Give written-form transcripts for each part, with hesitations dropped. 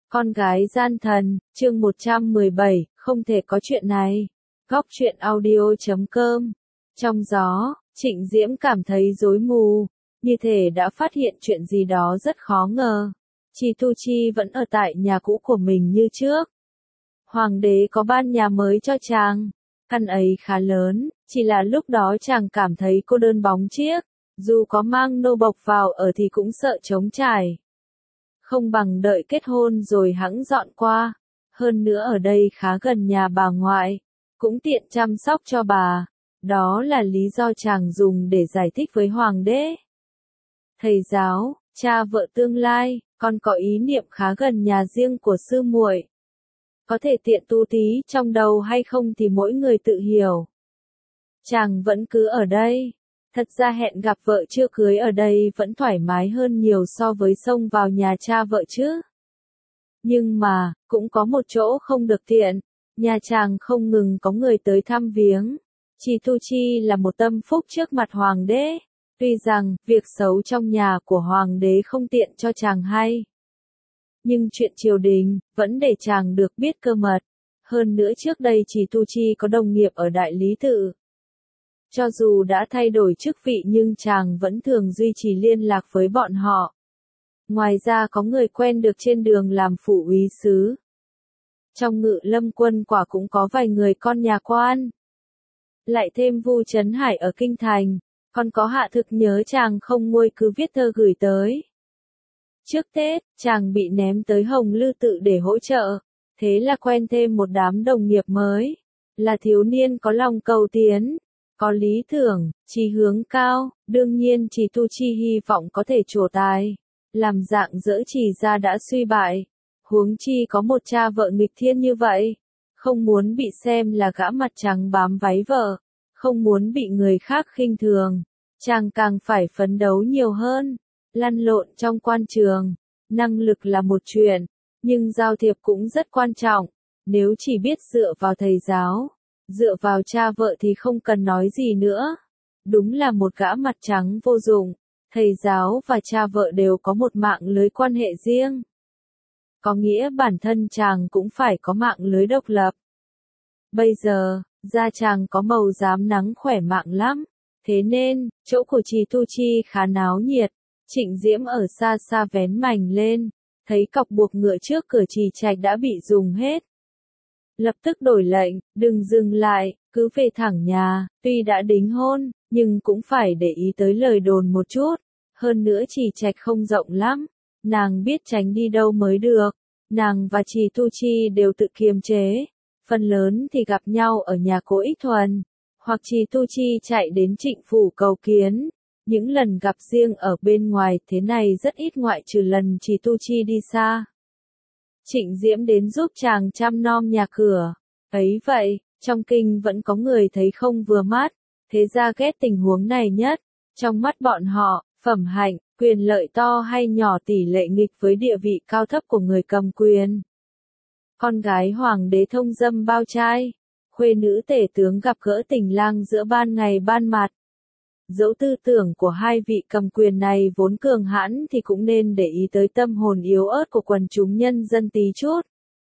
Con gái gian thần, chương 117, không thể có chuyện này. Góc truyện audio.com. Trong gió, Trịnh Diễm cảm thấy rối mù, như thể đã phát hiện chuyện gì đó rất khó ngờ. Chi Tu Chi vẫn ở tại nhà cũ của mình như trước. Hoàng đế có ban nhà mới cho chàng. Căn ấy khá lớn, chỉ là lúc đó chàng cảm thấy cô đơn bóng chiếc, dù có mang nô bộc vào ở thì cũng sợ trống trải. Không bằng đợi kết hôn rồi hẵng dọn qua. Hơn nữa ở đây khá gần nhà bà ngoại, cũng tiện chăm sóc cho bà. Đó là lý do chàng dùng để giải thích với hoàng đế. Thầy giáo, cha vợ tương lai, con có ý niệm khá gần nhà riêng của sư muội. Có thể tiện tu tí trong đầu hay không thì mỗi người tự hiểu. Chàng vẫn cứ ở đây. Thật ra hẹn gặp vợ chưa cưới ở đây vẫn thoải mái hơn nhiều so với xông vào nhà cha vợ chứ. Nhưng mà, cũng có một chỗ không được tiện. Nhà chàng không ngừng có người tới thăm viếng. Chi Tu Chi là một tâm phúc trước mặt hoàng đế. Tuy rằng, việc xấu trong nhà của hoàng đế không tiện cho chàng hay. Nhưng chuyện triều đình, vẫn để chàng được biết cơ mật. Hơn nữa trước đây Chi Tu Chi có đồng nghiệp ở Đại Lý Tự. Cho dù đã thay đổi chức vị nhưng chàng vẫn thường duy trì liên lạc với bọn họ. Ngoài ra có người quen được trên đường làm phủ úy sứ. Trong Ngự Lâm quân quả cũng có vài người con nhà quan. Lại thêm Vu Trấn Hải ở Kinh Thành, còn có Hạ Thực nhớ chàng không nguôi cứ viết thơ gửi tới. Trước Tết, chàng bị ném tới Hồng Lư Tự để hỗ trợ, thế là quen thêm một đám đồng nghiệp mới, là thiếu niên có lòng cầu tiến. Có lý tưởng, chí hướng cao, đương nhiên Chi Tu Chi hy vọng có thể trổ tài. Làm dạng dỡ Chỉ ra đã suy bại. Huống chi có một cha vợ nghịch thiên như vậy. Không muốn bị xem là gã mặt trắng bám váy vợ. Không muốn bị người khác khinh thường. Chàng càng phải phấn đấu nhiều hơn. Lăn lộn trong quan trường. Năng lực là một chuyện. Nhưng giao thiệp cũng rất quan trọng. Nếu chỉ biết dựa vào thầy giáo. Dựa vào cha vợ thì không cần nói gì nữa. Đúng là một gã mặt trắng vô dụng. Thầy giáo và cha vợ đều có một mạng lưới quan hệ riêng. Có nghĩa bản thân chàng cũng phải có mạng lưới độc lập. Bây giờ, da chàng có màu rám nắng khỏe mạnh lắm. Thế nên, chỗ của Chi Tu Chi khá náo nhiệt. Trịnh Diễm ở xa xa vén mành lên. Thấy cọc buộc ngựa trước cửa trì trạch đã bị dùng hết. Lập tức đổi lệnh, đừng dừng lại, cứ về thẳng nhà, tuy đã đính hôn, nhưng cũng phải để ý tới lời đồn một chút. Hơn nữa Trì Trạch không rộng lắm, nàng biết tránh đi đâu mới được. Nàng và Chi Tu Chi đều tự kiềm chế, phần lớn thì gặp nhau ở nhà Cố Ích Thuần, hoặc Chi Tu Chi chạy đến Trịnh phủ cầu kiến. Những lần gặp riêng ở bên ngoài thế này rất ít ngoại trừ lần Chi Tu Chi đi xa. Trịnh Diễm đến giúp chàng chăm nom nhà cửa. Ấy vậy, trong kinh vẫn có người thấy không vừa mắt, thế ra ghét tình huống này nhất. Trong mắt bọn họ, phẩm hạnh, quyền lợi to hay nhỏ tỷ lệ nghịch với địa vị cao thấp của người cầm quyền. Con gái hoàng đế thông dâm bao trai, khuê nữ tể tướng gặp gỡ tình lang giữa ban ngày ban mặt. Dẫu tư tưởng của hai vị cầm quyền này vốn cường hãn thì cũng nên để ý tới tâm hồn yếu ớt của quần chúng nhân dân tí chút.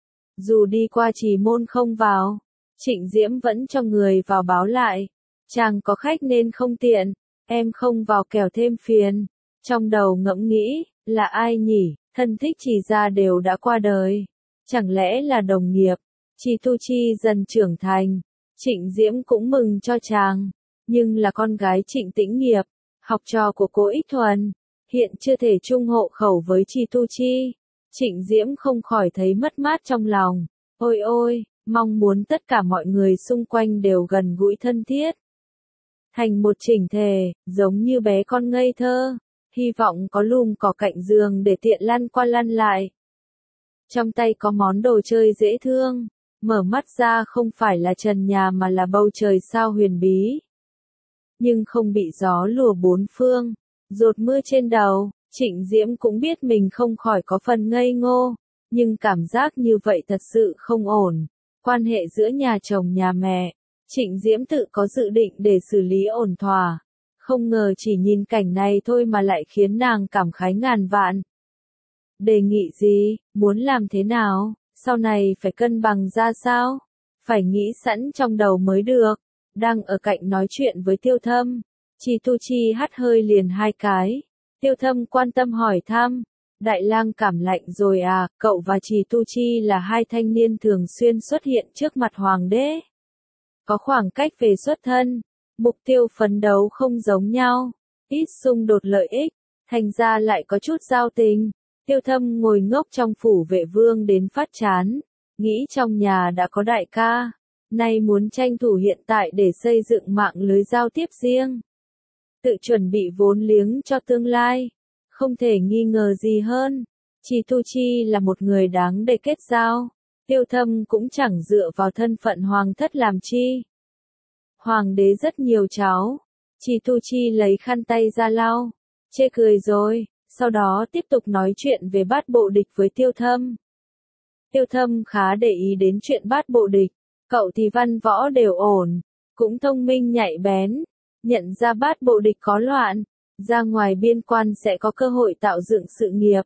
Dù đi qua Trì môn không vào, Trịnh Diễm vẫn cho người vào báo lại. Chàng có khách nên không tiện, em không vào kẻo thêm phiền. Trong đầu ngẫm nghĩ, là ai nhỉ, thân thích Trì gia đều đã qua đời. Chẳng lẽ là đồng nghiệp, Chi Tu Chi dần trưởng thành. Trịnh Diễm cũng mừng cho chàng. Nhưng là con gái Trịnh Tĩnh Nghiệp, học trò của Cố Ích Thuần, hiện chưa thể chung hộ khẩu với Chi Tu Chi. Trịnh Diễm không khỏi thấy mất mát trong lòng. Ôi ôi, mong muốn tất cả mọi người xung quanh đều gần gũi thân thiết. Thành một chỉnh thể, giống như bé con ngây thơ. Hy vọng có lùm cỏ cạnh giường để tiện lăn qua lăn lại. Trong tay có món đồ chơi dễ thương. Mở mắt ra không phải là trần nhà mà là bầu trời sao huyền bí. Nhưng không bị gió lùa bốn phương, dột mưa trên đầu, Trịnh Diễm cũng biết mình không khỏi có phần ngây ngô, nhưng cảm giác như vậy thật sự không ổn. Quan hệ giữa nhà chồng nhà mẹ, Trịnh Diễm tự có dự định để xử lý ổn thỏa. Không ngờ chỉ nhìn cảnh này thôi mà lại khiến nàng cảm khái ngàn vạn. Đề nghị gì, muốn làm thế nào, sau này phải cân bằng ra sao? Phải nghĩ sẵn trong đầu mới được. Đang ở cạnh nói chuyện với Tiêu Thâm, Trì Tu Chi hắt hơi liền hai cái. Tiêu Thâm quan tâm hỏi thăm, Đại lang cảm lạnh rồi à? Cậu và Trì Tu Chi là hai thanh niên thường xuyên xuất hiện trước mặt hoàng đế. Có khoảng cách về xuất thân, mục tiêu phấn đấu không giống nhau, ít xung đột lợi ích, thành ra lại có chút giao tình. Tiêu Thâm ngồi ngốc trong phủ vệ vương đến phát chán, nghĩ trong nhà đã có đại ca, nay muốn tranh thủ hiện tại để xây dựng mạng lưới giao tiếp riêng. Tự chuẩn bị vốn liếng cho tương lai, không thể nghi ngờ gì hơn. Trì Tu Chi là một người đáng để kết giao, Tiêu Thâm cũng chẳng dựa vào thân phận hoàng thất làm chi. Hoàng đế rất nhiều cháu, Trì Tu Chi lấy khăn tay ra lau, chê cười rồi, sau đó tiếp tục nói chuyện về bát bộ địch với Tiêu Thâm. Tiêu Thâm khá để ý đến chuyện bát bộ địch, cậu thì văn võ đều ổn, cũng thông minh nhạy bén, nhận ra bát bộ địch có loạn, ra ngoài biên quan sẽ có cơ hội tạo dựng sự nghiệp.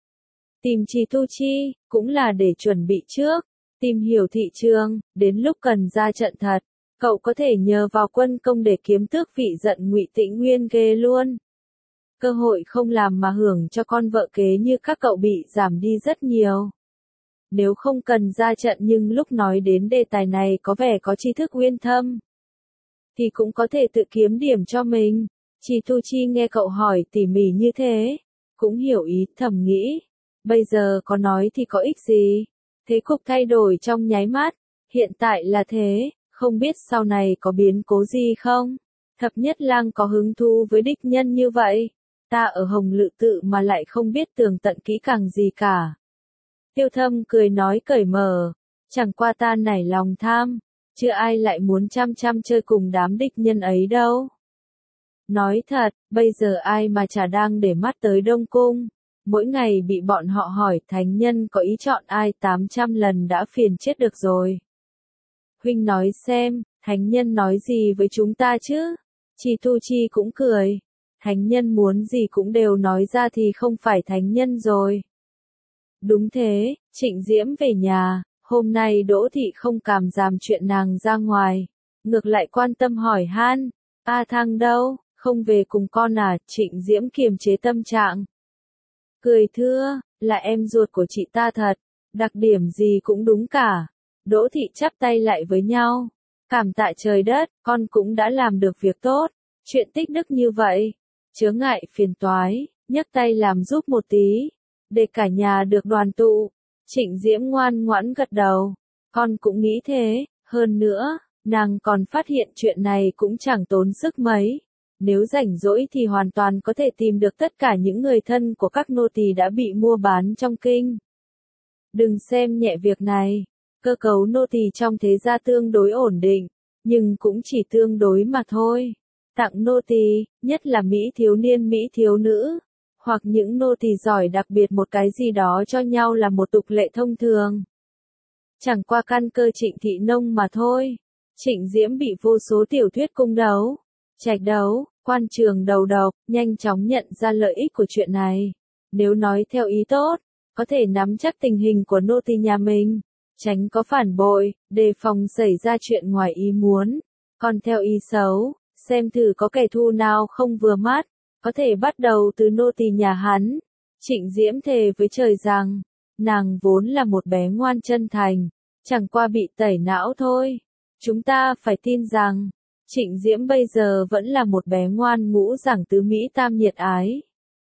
Tìm Trì Tu Chi, cũng là để chuẩn bị trước, tìm hiểu thị trường, đến lúc cần ra trận thật, cậu có thể nhờ vào quân công để kiếm tước vị giận Ngụy Tĩnh Nguyên ghê luôn. Cơ hội không làm mà hưởng cho con vợ kế như các cậu bị giảm đi rất nhiều. Nếu không cần ra trận nhưng lúc nói đến đề tài này có vẻ có tri thức uyên thâm, thì cũng có thể tự kiếm điểm cho mình. Trì Tu Chi nghe cậu hỏi tỉ mỉ như thế, cũng hiểu ý, thầm nghĩ. Bây giờ có nói thì có ích gì? Thế cục thay đổi trong nháy mắt, hiện tại là thế, không biết sau này có biến cố gì không? Thập Nhất Lang có hứng thú với địch nhân như vậy, ta ở Hồng Lự Tự mà lại không biết tường tận kỹ càng gì cả. Tiêu Thâm cười nói cởi mở, chẳng qua ta nảy lòng tham, chưa ai lại muốn chăm chăm chơi cùng đám địch nhân ấy đâu. Nói thật, bây giờ ai mà chả đang để mắt tới Đông Cung, mỗi ngày bị bọn họ hỏi thánh nhân có ý chọn ai 800 lần đã phiền chết được rồi. Huynh nói xem, thánh nhân nói gì với chúng ta chứ? Trì Tu Chi cũng cười, thánh nhân muốn gì cũng đều nói ra thì không phải thánh nhân rồi. Đúng thế, Trịnh Diễm về nhà, hôm nay Đỗ Thị không cảm giảm chuyện nàng ra ngoài, ngược lại quan tâm hỏi han, A Thăng đâu, không về cùng con à? Trịnh Diễm kiềm chế tâm trạng, cười thưa, là em ruột của chị ta thật, đặc điểm gì cũng đúng cả. Đỗ Thị chắp tay lại với nhau, cảm tạ trời đất, con cũng đã làm được việc tốt, chuyện tích đức như vậy, chớ ngại phiền toái, nhấc tay làm giúp một tí, để cả nhà được đoàn tụ. Trịnh Diễm ngoan ngoãn gật đầu, con cũng nghĩ thế, hơn nữa, nàng còn phát hiện chuyện này cũng chẳng tốn sức mấy. Nếu rảnh rỗi thì hoàn toàn có thể tìm được tất cả những người thân của các nô tỳ đã bị mua bán trong kinh. Đừng xem nhẹ việc này, cơ cấu nô tỳ trong thế gia tương đối ổn định, nhưng cũng chỉ tương đối mà thôi. Tặng nô tỳ, nhất là mỹ thiếu niên mỹ thiếu nữ, hoặc những nô tỳ giỏi đặc biệt một cái gì đó cho nhau là một tục lệ thông thường. Chẳng qua căn cơ Trịnh Thị Nông mà thôi. Trịnh Diễm bị vô số tiểu thuyết cung đấu, trạch đấu, quan trường đầu độc, nhanh chóng nhận ra lợi ích của chuyện này. Nếu nói theo ý tốt, có thể nắm chắc tình hình của nô tỳ nhà mình, tránh có phản bội, đề phòng xảy ra chuyện ngoài ý muốn. Còn theo ý xấu, xem thử có kẻ thù nào không vừa mắt, có thể bắt đầu từ nô tỳ nhà hắn. Trịnh Diễm thề với trời rằng, nàng vốn là một bé ngoan chân thành, chẳng qua bị tẩy não thôi. Chúng ta phải tin rằng, Trịnh Diễm bây giờ vẫn là một bé ngoan ngũ giảng tứ Mỹ tam nhiệt ái.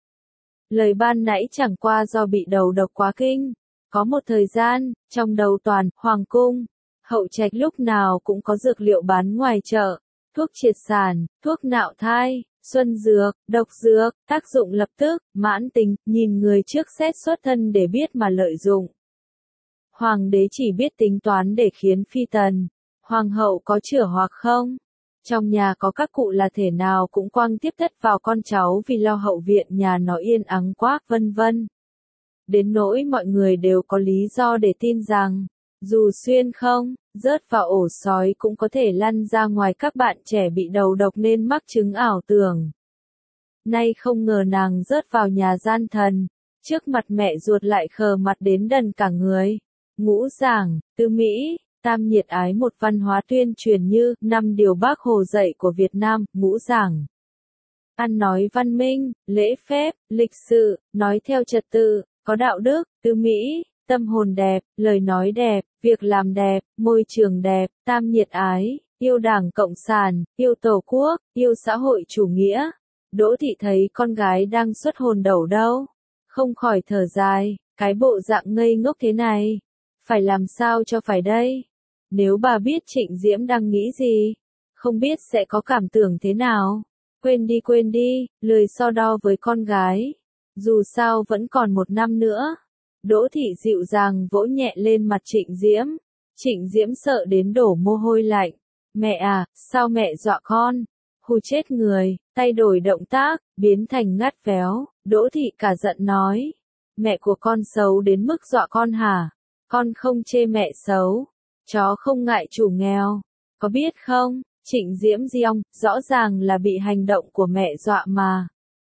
Lời ban nãy chẳng qua do bị đầu độc quá kinh. Có một thời gian, trong đầu toàn, hoàng cung, hậu trạch lúc nào cũng có dược liệu bán ngoài chợ, thuốc triệt sản, thuốc nạo thai, xuân dược, độc dược, tác dụng lập tức, mãn tính, nhìn người trước xét xuất thân để biết mà lợi dụng. Hoàng đế chỉ biết tính toán để khiến phi tần, hoàng hậu có chữa hoặc không. Trong nhà có các cụ là thể nào cũng quăng tiếp thất vào con cháu vì lo hậu viện nhà nó yên ắng quá, vân vân. Đến nỗi mọi người đều có lý do để tin rằng, dù xuyên không, rớt vào ổ sói cũng có thể lăn ra ngoài. Các bạn trẻ bị đầu độc nên mắc chứng ảo tưởng. Nay không ngờ nàng rớt vào nhà gian thần, Trước mặt mẹ ruột lại khờ mặt đến đần cả người. Ngũ giảng, tứ Mỹ, tam nhiệt ái, một văn hóa tuyên truyền như 5 điều Bác Hồ dạy của Việt Nam. Ngũ giảng, ăn nói văn minh, lễ phép, lịch sự, nói theo trật tự, có đạo đức. Tứ Mỹ, tâm hồn đẹp, lời nói đẹp, việc làm đẹp, môi trường đẹp. Tam nhiệt ái, yêu Đảng Cộng sản, yêu Tổ quốc, yêu xã hội chủ nghĩa. Đỗ Thị thấy con gái đang xuất hồn đầu đâu, không khỏi thở dài, cái bộ dạng ngây ngốc thế này, phải làm sao cho phải đây? Nếu bà biết Trịnh Diễm đang nghĩ gì, không biết sẽ có cảm tưởng thế nào. Quên đi, lười so đo với con gái. Dù sao vẫn còn 1 năm nữa. Đỗ Thị dịu dàng vỗ nhẹ lên mặt Trịnh Diễm. Trịnh Diễm sợ đến đổ mồ hôi lạnh. Mẹ à, sao mẹ dọa con? Hù chết người, tay đổi động tác, biến thành ngắt véo. Đỗ Thị cả giận nói. Mẹ của con xấu đến mức dọa con hả? Con không chê mẹ xấu. Chó không ngại chủ nghèo. Có biết không, Trịnh Diễm giong, rõ ràng là bị hành động của mẹ dọa mà.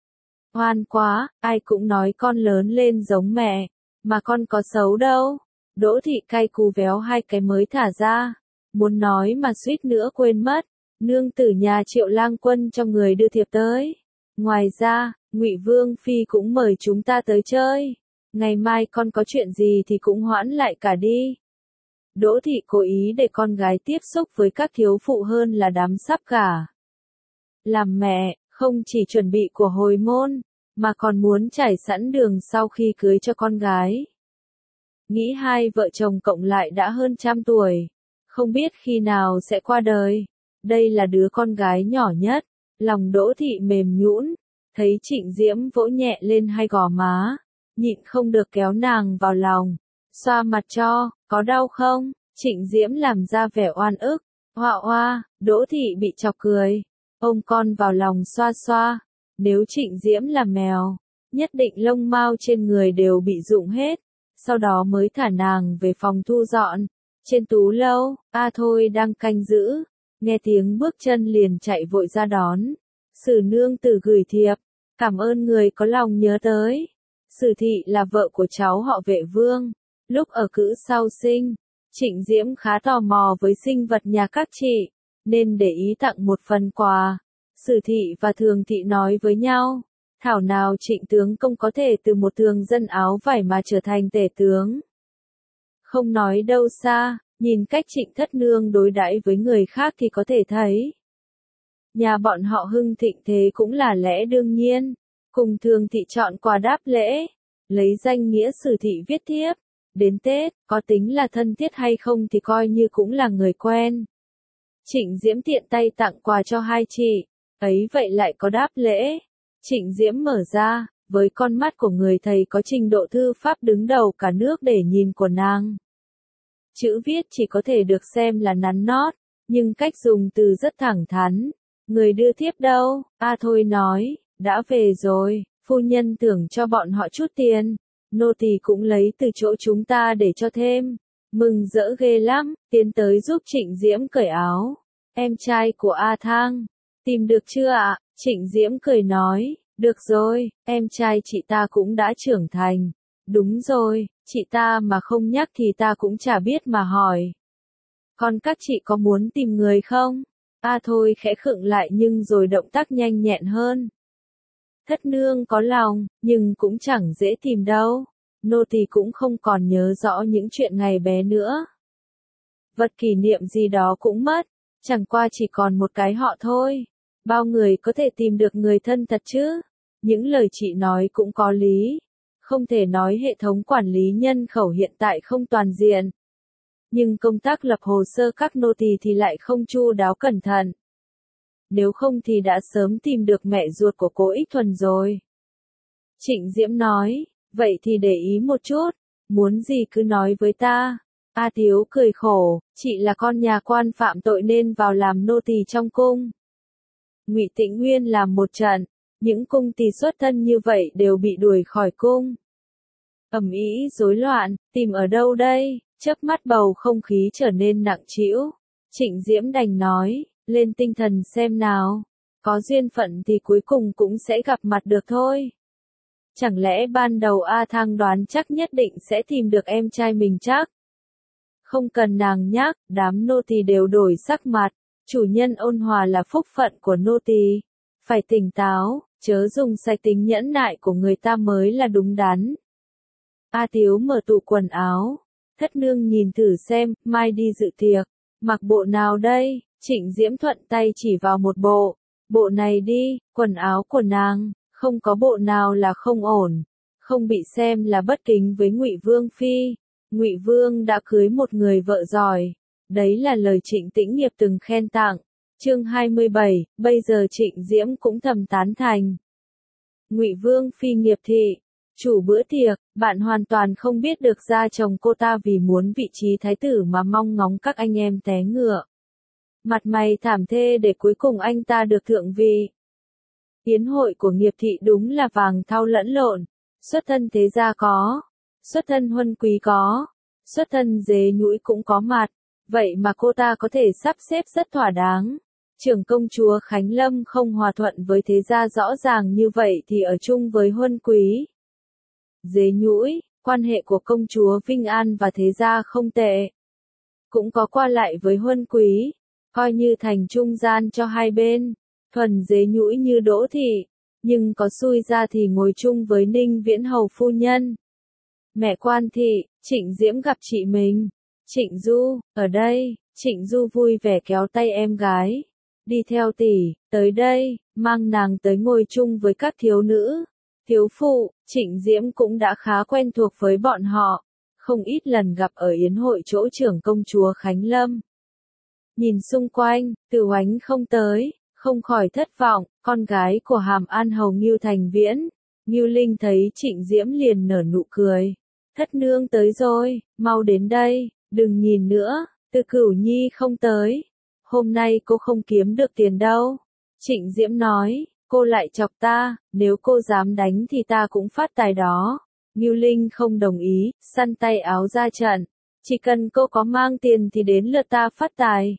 Oan quá, ai cũng nói con lớn lên giống mẹ, mà con có xấu đâu. Đỗ Thị cay cú véo 2 cái mới thả ra. Muốn nói mà suýt nữa quên mất. Nương tử nhà Triệu Lang Quân cho người đưa thiệp tới. Ngoài ra, Ngụy Vương Phi cũng mời chúng ta tới chơi. Ngày mai con có chuyện gì thì cũng hoãn lại cả đi. Đỗ Thị cố ý để con gái tiếp xúc với các thiếu phụ hơn là đám sắp gả. Làm mẹ, không chỉ chuẩn bị của hồi môn, mà còn muốn trải sẵn đường sau khi cưới cho con gái. Nghĩ hai vợ chồng cộng lại đã hơn 100 tuổi, không biết khi nào sẽ qua đời. Đây là đứa con gái nhỏ nhất, lòng Đỗ Thị mềm nhũn, thấy Trịnh Diễm vỗ nhẹ lên 2 gò má, nhịn không được kéo nàng vào lòng, xoa mặt cho, có đau không? Trịnh Diễm làm ra vẻ oan ức, hoa hoa. Đỗ Thị bị chọc cười, ôm con vào lòng xoa xoa. Nếu Trịnh Diễm là mèo, nhất định lông mao trên người đều bị rụng hết. Sau đó mới thả nàng về phòng thu dọn. Trên tú lâu, A Thôi đang canh giữ, nghe tiếng bước chân liền chạy vội ra đón. Sử nương tử gửi thiệp, cảm ơn người có lòng nhớ tới. Sử thị là vợ của cháu họ Vệ Vương. Lúc ở cữ sau sinh, Trịnh Diễm khá tò mò với sinh vật nhà các chị, nên để ý tặng một phần quà. Sử thị và Thường thị nói với nhau, thảo nào Trịnh tướng công có thể từ một thường dân áo vải mà trở thành tể tướng. Không nói đâu xa, nhìn cách Trịnh thất nương đối đãi với người khác thì có thể thấy. Nhà bọn họ hưng thịnh thế cũng là lẽ đương nhiên. Cùng Thường thị chọn quà đáp lễ, lấy danh nghĩa Sử thị viết thiếp. Đến Tết, có tính là thân thiết hay không thì coi như cũng là người quen. Trịnh Diễm tiện tay tặng quà cho 2 chị, ấy vậy lại có đáp lễ. Trịnh Diễm mở ra, với con mắt của người thầy có trình độ thư pháp đứng đầu cả nước để nhìn của nàng. Chữ viết chỉ có thể được xem là nắn nót, nhưng cách dùng từ rất thẳng thắn. Người đưa thiếp đâu? A Thôi nói, đã về rồi, phu nhân tưởng cho bọn họ chút tiền. Nô tỳ cũng lấy từ chỗ chúng ta để cho thêm. Mừng rỡ ghê lắm, tiến tới giúp Trịnh Diễm cởi áo. Em trai của A Thang, tìm được chưa ạ? Trịnh Diễm cười nói, được rồi, em trai chị ta cũng đã trưởng thành. Đúng rồi, chị ta mà không nhắc thì ta cũng chả biết mà hỏi. Còn các chị có muốn tìm người không? A Thôi khẽ khựng lại nhưng rồi động tác nhanh nhẹn hơn. Thất nương có lòng, nhưng cũng chẳng dễ tìm đâu. Nô tỳ cũng không còn nhớ rõ những chuyện ngày bé nữa. Vật kỷ niệm gì đó cũng mất, chẳng qua chỉ còn một cái họ thôi. Bao người có thể tìm được người thân thật chứ? Những lời chị nói cũng có lý. Không thể nói hệ thống quản lý nhân khẩu hiện tại không toàn diện. Nhưng công tác lập hồ sơ các nô tỳ thì lại không chu đáo cẩn thận. Nếu không thì đã sớm tìm được mẹ ruột của cô Ích Thuần rồi. Trịnh Diễm nói, vậy thì để ý một chút, muốn gì cứ nói với ta. A Tiếu cười khổ, chị là con nhà quan phạm tội nên vào làm nô tỳ trong cung. Ngụy Tĩnh Nguyên làm một trận, những cung tỳ xuất thân như vậy đều bị đuổi khỏi cung. Ầm ĩ rối loạn, tìm ở đâu đây? Chớp mắt bầu không khí trở nên nặng trĩu. Trịnh Diễm đành nói, lên tinh thần xem nào. Có duyên phận thì cuối cùng cũng sẽ gặp mặt được thôi. Chẳng lẽ ban đầu A Thang đoán chắc nhất định sẽ tìm được em trai mình chắc? Không cần nàng nhắc, đám nô tỳ đều đổi sắc mặt. Chủ nhân ôn hòa là phúc phận của nô tỳ. Phải tỉnh táo, chớ dùng sai tính nhẫn nại của người ta mới là đúng đắn. A Tiếu mở tủ quần áo. Thất nương nhìn thử xem, mai đi dự tiệc. Mặc bộ nào đây? Trịnh Diễm thuận tay chỉ vào một bộ. Bộ này đi, quần áo của nàng, không có bộ nào là không ổn. Không bị xem là bất kính với Ngụy Vương phi. Ngụy Vương đã cưới một người vợ giỏi. Đấy là lời Trịnh Tĩnh Nghiệp từng khen tặng. Chương 27, bây giờ Trịnh Diễm cũng thầm tán thành. Ngụy Vương phi Nghiệp thị, chủ bữa tiệc, bạn hoàn toàn không biết được gia chồng cô ta vì muốn vị trí thái tử mà mong ngóng các anh em té ngựa. Mặt mày thảm thê để cuối cùng anh ta được thượng vị. Yến hội của Nghiệp thị đúng là vàng thau lẫn lộn, xuất thân thế gia có, xuất thân huân quý có, xuất thân dế nhũi cũng có mặt, vậy mà cô ta có thể sắp xếp rất thỏa đáng. Trưởng công chúa Khánh Lâm không hòa thuận với thế gia rõ ràng như vậy thì ở chung với huân quý. Dế nhũi, quan hệ của công chúa Vinh An và thế gia không tệ. Cũng có qua lại với huân quý, coi như thành trung gian cho hai bên. Thuần dế nhũi như Đỗ thị, nhưng có xui ra thì ngồi chung với Ninh Viễn hầu phu nhân. Mẹ Quan thị, Trịnh Diễm gặp chị mình. Trịnh Du, ở đây. Trịnh Du vui vẻ kéo tay em gái. Đi theo tỷ, tới đây, mang nàng tới ngồi chung với các thiếu nữ. Thiếu phụ, Trịnh Diễm cũng đã khá quen thuộc với bọn họ. Không ít lần gặp ở yến hội chỗ trưởng công chúa Khánh Lâm. Nhìn xung quanh, Từ Oánh không tới, không khỏi thất vọng, con gái của Hàm An hầu Ngưu Thành Viễn. Ngưu Linh thấy Trịnh Diễm liền nở nụ cười. Thất nương tới rồi, mau đến đây, đừng nhìn nữa, Từ Cửu Nhi không tới. Hôm nay cô không kiếm được tiền đâu. Trịnh Diễm nói, cô lại chọc ta, nếu cô dám đánh thì ta cũng phát tài đó. Ngưu Linh không đồng ý, săn tay áo ra trận. Chỉ cần cô có mang tiền thì đến lượt ta phát tài.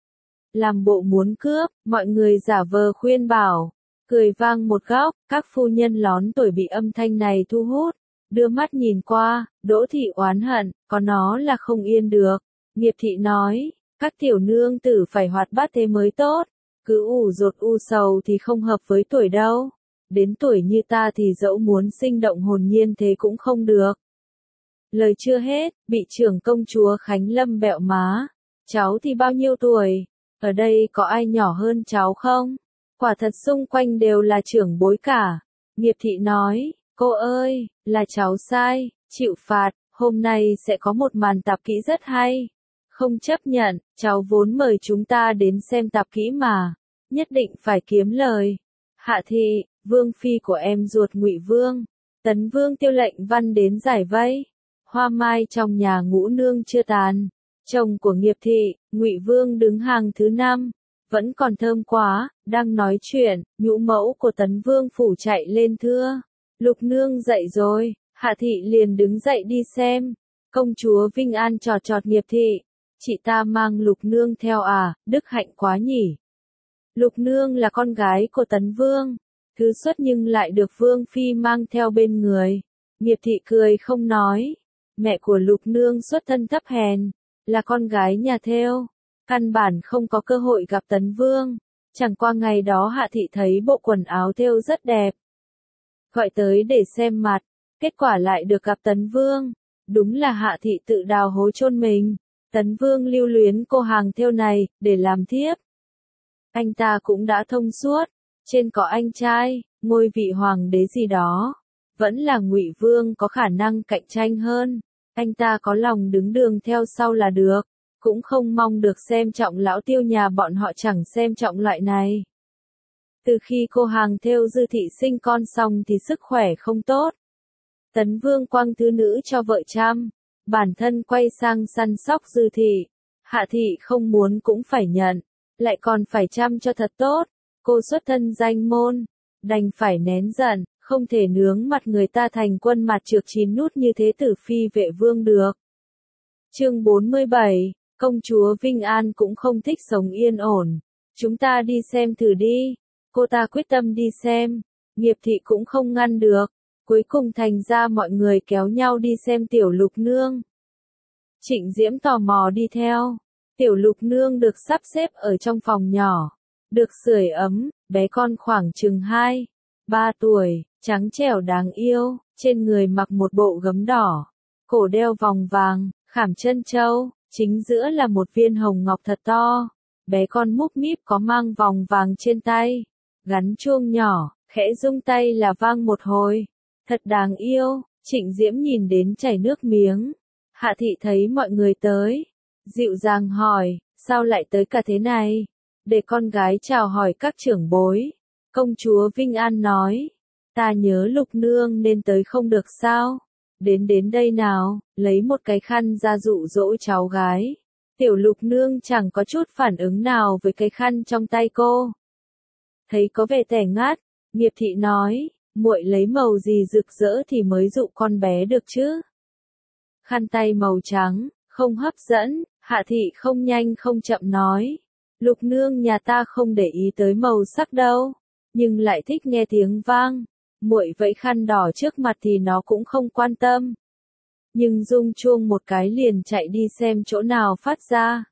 Làm bộ muốn cướp, mọi người giả vờ khuyên bảo. Cười vang một góc, các phu nhân lón tuổi bị âm thanh này thu hút. Đưa mắt nhìn qua, Đỗ thị oán hận, có nó là không yên được. Nghiệp thị nói, các tiểu nương tử phải hoạt bát thế mới tốt. Cứ ủ rột u sầu thì không hợp với tuổi đâu. Đến tuổi như ta thì dẫu muốn sinh động hồn nhiên thế cũng không được. Lời chưa hết, bị trưởng công chúa Khánh Lâm bẹo má. Cháu thì bao nhiêu tuổi? Ở đây có ai nhỏ hơn cháu không? Quả thật xung quanh đều là trưởng bối cả. Nghiệp thị nói, cô ơi, là cháu sai, chịu phạt, hôm nay sẽ có một màn tạp kỹ rất hay. Không chấp nhận, cháu vốn mời chúng ta đến xem tạp kỹ mà. Nhất định phải kiếm lời. Hạ thị, vương phi của em ruột Ngụy Vương. Tấn Vương Tiêu lệnh văn đến giải vây. Hoa mai trong nhà ngũ nương chưa tàn. Chồng của Nghiệp thị, Ngụy Vương đứng hàng thứ 5. Vẫn còn thơm quá, đang nói chuyện, nhũ mẫu của Tấn Vương phủ chạy lên thưa. Lục nương dậy rồi, Hạ thị liền đứng dậy đi xem. Công chúa Vinh An trò trọt Nghiệp thị. Chị ta mang Lục nương theo à, đức hạnh quá nhỉ. Lục nương là con gái của Tấn Vương. Thứ xuất nhưng lại được Vương phi mang theo bên người. Nghiệp thị cười không nói. Mẹ của Lục nương xuất thân thấp hèn, là con gái nhà thêu. Căn bản không có cơ hội gặp Tấn Vương. Chẳng qua ngày đó Hạ thị thấy bộ quần áo thêu rất đẹp. Gọi tới để xem mặt. Kết quả lại được gặp Tấn Vương. Đúng là Hạ thị tự đào hố chôn mình. Tấn Vương lưu luyến cô hàng thêu này, để làm thiếp. Anh ta cũng đã thông suốt. Trên có anh trai, ngôi vị hoàng đế gì đó. Vẫn là Ngụy Vương có khả năng cạnh tranh hơn. Anh ta có lòng đứng đường theo sau là được. Cũng không mong được xem trọng lão Tiêu nhà bọn họ, chẳng xem trọng loại này. Từ khi cô hàng thêu Dư thị sinh con xong thì sức khỏe không tốt. Tấn Vương quăng thứ nữ cho vợ chăm. Bản thân quay sang săn sóc Dư thị. Hạ thị không muốn cũng phải nhận. Lại còn phải chăm cho thật tốt. Cô xuất thân danh môn. Đành phải nén giận. Không thể nướng mặt người ta thành quân mặt trược chín nút như thế tử phi vệ vương được. Chương 47, công chúa Vinh An cũng không thích sống yên ổn. Chúng ta đi xem thử đi. Cô ta quyết tâm đi xem. Nghiệp thị cũng không ngăn được. Cuối cùng thành ra mọi người kéo nhau đi xem Tiểu Lục Nương. Trịnh Diễm tò mò đi theo. Tiểu Lục Nương được sắp xếp ở trong phòng nhỏ, được sưởi ấm, bé con khoảng chừng 2, 3 tuổi, trắng trẻo đáng yêu, trên người mặc một bộ gấm đỏ, cổ đeo vòng vàng, khảm chân châu, chính giữa là một viên hồng ngọc thật to. Bé con múp míp có mang vòng vàng trên tay, gắn chuông nhỏ, khẽ rung tay là vang một hồi. Thật đáng yêu, Trịnh Diễm nhìn đến chảy nước miếng. Hạ thị thấy mọi người tới, dịu dàng hỏi, sao lại tới cả thế này? Để con gái chào hỏi các trưởng bối. Công chúa Vinh An nói, ta nhớ Lục Nương nên tới không được sao? Đến đây nào, lấy một cái khăn ra dụ dỗ cháu gái. Tiểu Lục Nương chẳng có chút phản ứng nào với cái khăn trong tay cô. Thấy có vẻ tẻ ngát, Nghiệp thị nói, muội lấy màu gì rực rỡ thì mới dụ con bé được chứ? Khăn tay màu trắng, không hấp dẫn. Hạ thị không nhanh không chậm nói, Lục Nương nhà ta không để ý tới màu sắc đâu, nhưng lại thích nghe tiếng vang. Muội vẫy khăn đỏ trước mặt thì nó cũng không quan tâm. Nhưng rung chuông một cái liền chạy đi xem chỗ nào phát ra.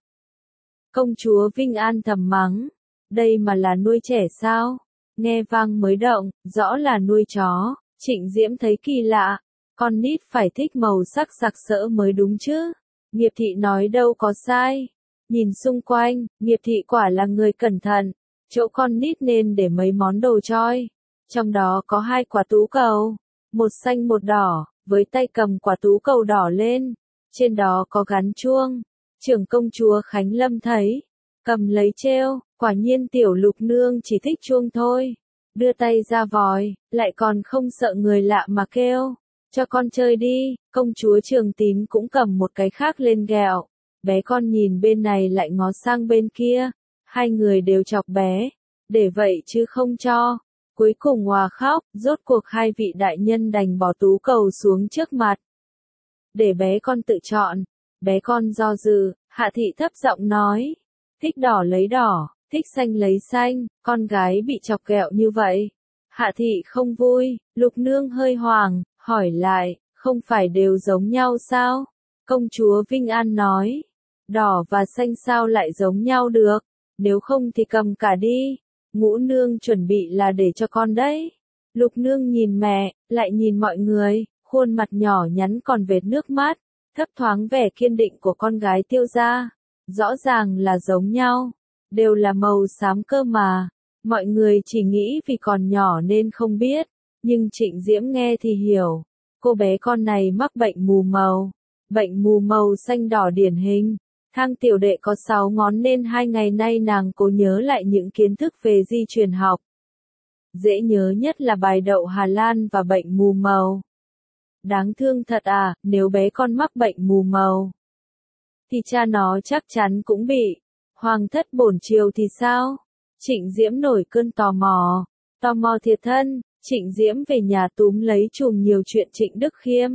Công chúa Vinh An thầm mắng, đây mà là nuôi trẻ sao? Nghe vang mới động, rõ là nuôi chó. Trịnh Diễm thấy kỳ lạ, con nít phải thích màu sắc sặc sỡ mới đúng chứ. Nghiệp thị nói đâu có sai. Nhìn xung quanh, Nghiệp thị quả là người cẩn thận. Chỗ con nít nên để mấy món đồ choi. Trong đó có 2 quả tú cầu, một xanh một đỏ, với tay cầm quả tú cầu đỏ lên. Trên đó có gắn chuông. Trưởng công chúa Khánh Lâm thấy, cầm lấy treo, quả nhiên Tiểu Lục Nương chỉ thích chuông thôi. Đưa tay ra vòi, lại còn không sợ người lạ mà kêu, cho con chơi đi. Công chúa Trường Tín cũng cầm một cái khác lên ghẹo. Bé con nhìn bên này lại ngó sang bên kia. Hai người đều chọc bé, để vậy chứ không cho. Cuối cùng hòa khóc, rốt cuộc hai vị đại nhân đành bỏ tú cầu xuống trước mặt. Để bé con tự chọn. Bé con do dự, Hạ thị thấp giọng nói, thích đỏ lấy đỏ, thích xanh lấy xanh. Con gái bị chọc ghẹo như vậy, Hạ thị không vui. Lục Nương hơi hoảng, hỏi lại, không phải đều giống nhau sao? Công chúa Vinh An nói, đỏ và xanh sao lại giống nhau được, nếu không thì cầm cả đi. Ngũ Nương chuẩn bị là để cho con đấy. Lục Nương nhìn mẹ, lại nhìn mọi người, khuôn mặt nhỏ nhắn còn vệt nước mắt, thấp thoáng vẻ kiên định của con gái Tiêu gia. Rõ ràng là giống nhau, đều là màu xám cơ mà. Mọi người chỉ nghĩ vì còn nhỏ nên không biết, nhưng Trịnh Diễm nghe thì hiểu. Cô bé con này mắc bệnh mù màu. Bệnh mù màu xanh đỏ điển hình. Thang tiểu đệ có 6 ngón nên 2 ngày nay nàng cố nhớ lại những kiến thức về di truyền học. Dễ nhớ nhất là bài đậu Hà Lan và bệnh mù màu. Đáng thương thật à, nếu bé con mắc bệnh mù màu, thì cha nó chắc chắn cũng bị. Hoàng thất bổn triều thì sao? Trịnh Diễm nổi cơn tò mò thiệt thân. Trịnh Diễm về nhà túm lấy chùm nhiều chuyện Trịnh Đức Khiêm.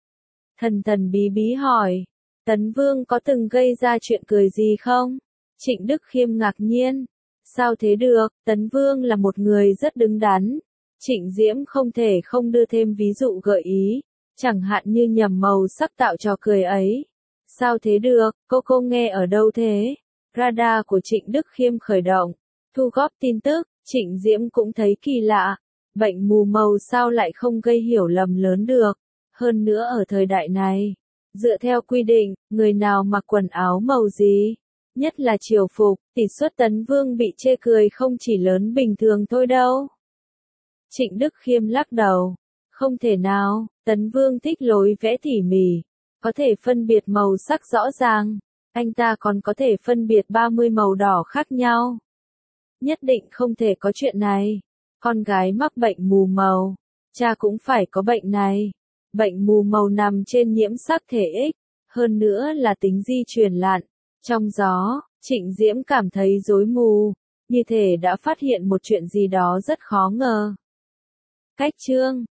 Thần bí bí hỏi, Tấn Vương có từng gây ra chuyện cười gì không? Trịnh Đức Khiêm ngạc nhiên. Sao thế được, Tấn Vương là một người rất đứng đắn. Trịnh Diễm không thể không đưa thêm ví dụ gợi ý, chẳng hạn như nhầm màu sắc tạo trò cười ấy. Sao thế được, cô nghe ở đâu thế? Radar của Trịnh Đức Khiêm khởi động, thu góp tin tức. Trịnh Diễm cũng thấy kỳ lạ. Bệnh mù màu sao lại không gây hiểu lầm lớn được. Hơn nữa ở thời đại này, dựa theo quy định, người nào mặc quần áo màu gì, nhất là triều phục, tỷ suất Tấn Vương bị chê cười không chỉ lớn bình thường thôi đâu. Trịnh Đức Khiêm lắc đầu. Không thể nào, Tấn Vương thích lối vẽ tỉ mỉ, có thể phân biệt màu sắc rõ ràng. Anh ta còn có thể phân biệt 30 màu đỏ khác nhau. Nhất định không thể có chuyện này. Con gái mắc bệnh mù màu, cha cũng phải có bệnh này. Bệnh mù màu nằm trên nhiễm sắc thể X, hơn nữa là tính di truyền lạn. Trong gió, Trịnh Diễm cảm thấy rối mù, như thể đã phát hiện một chuyện gì đó rất khó ngờ. Cách chương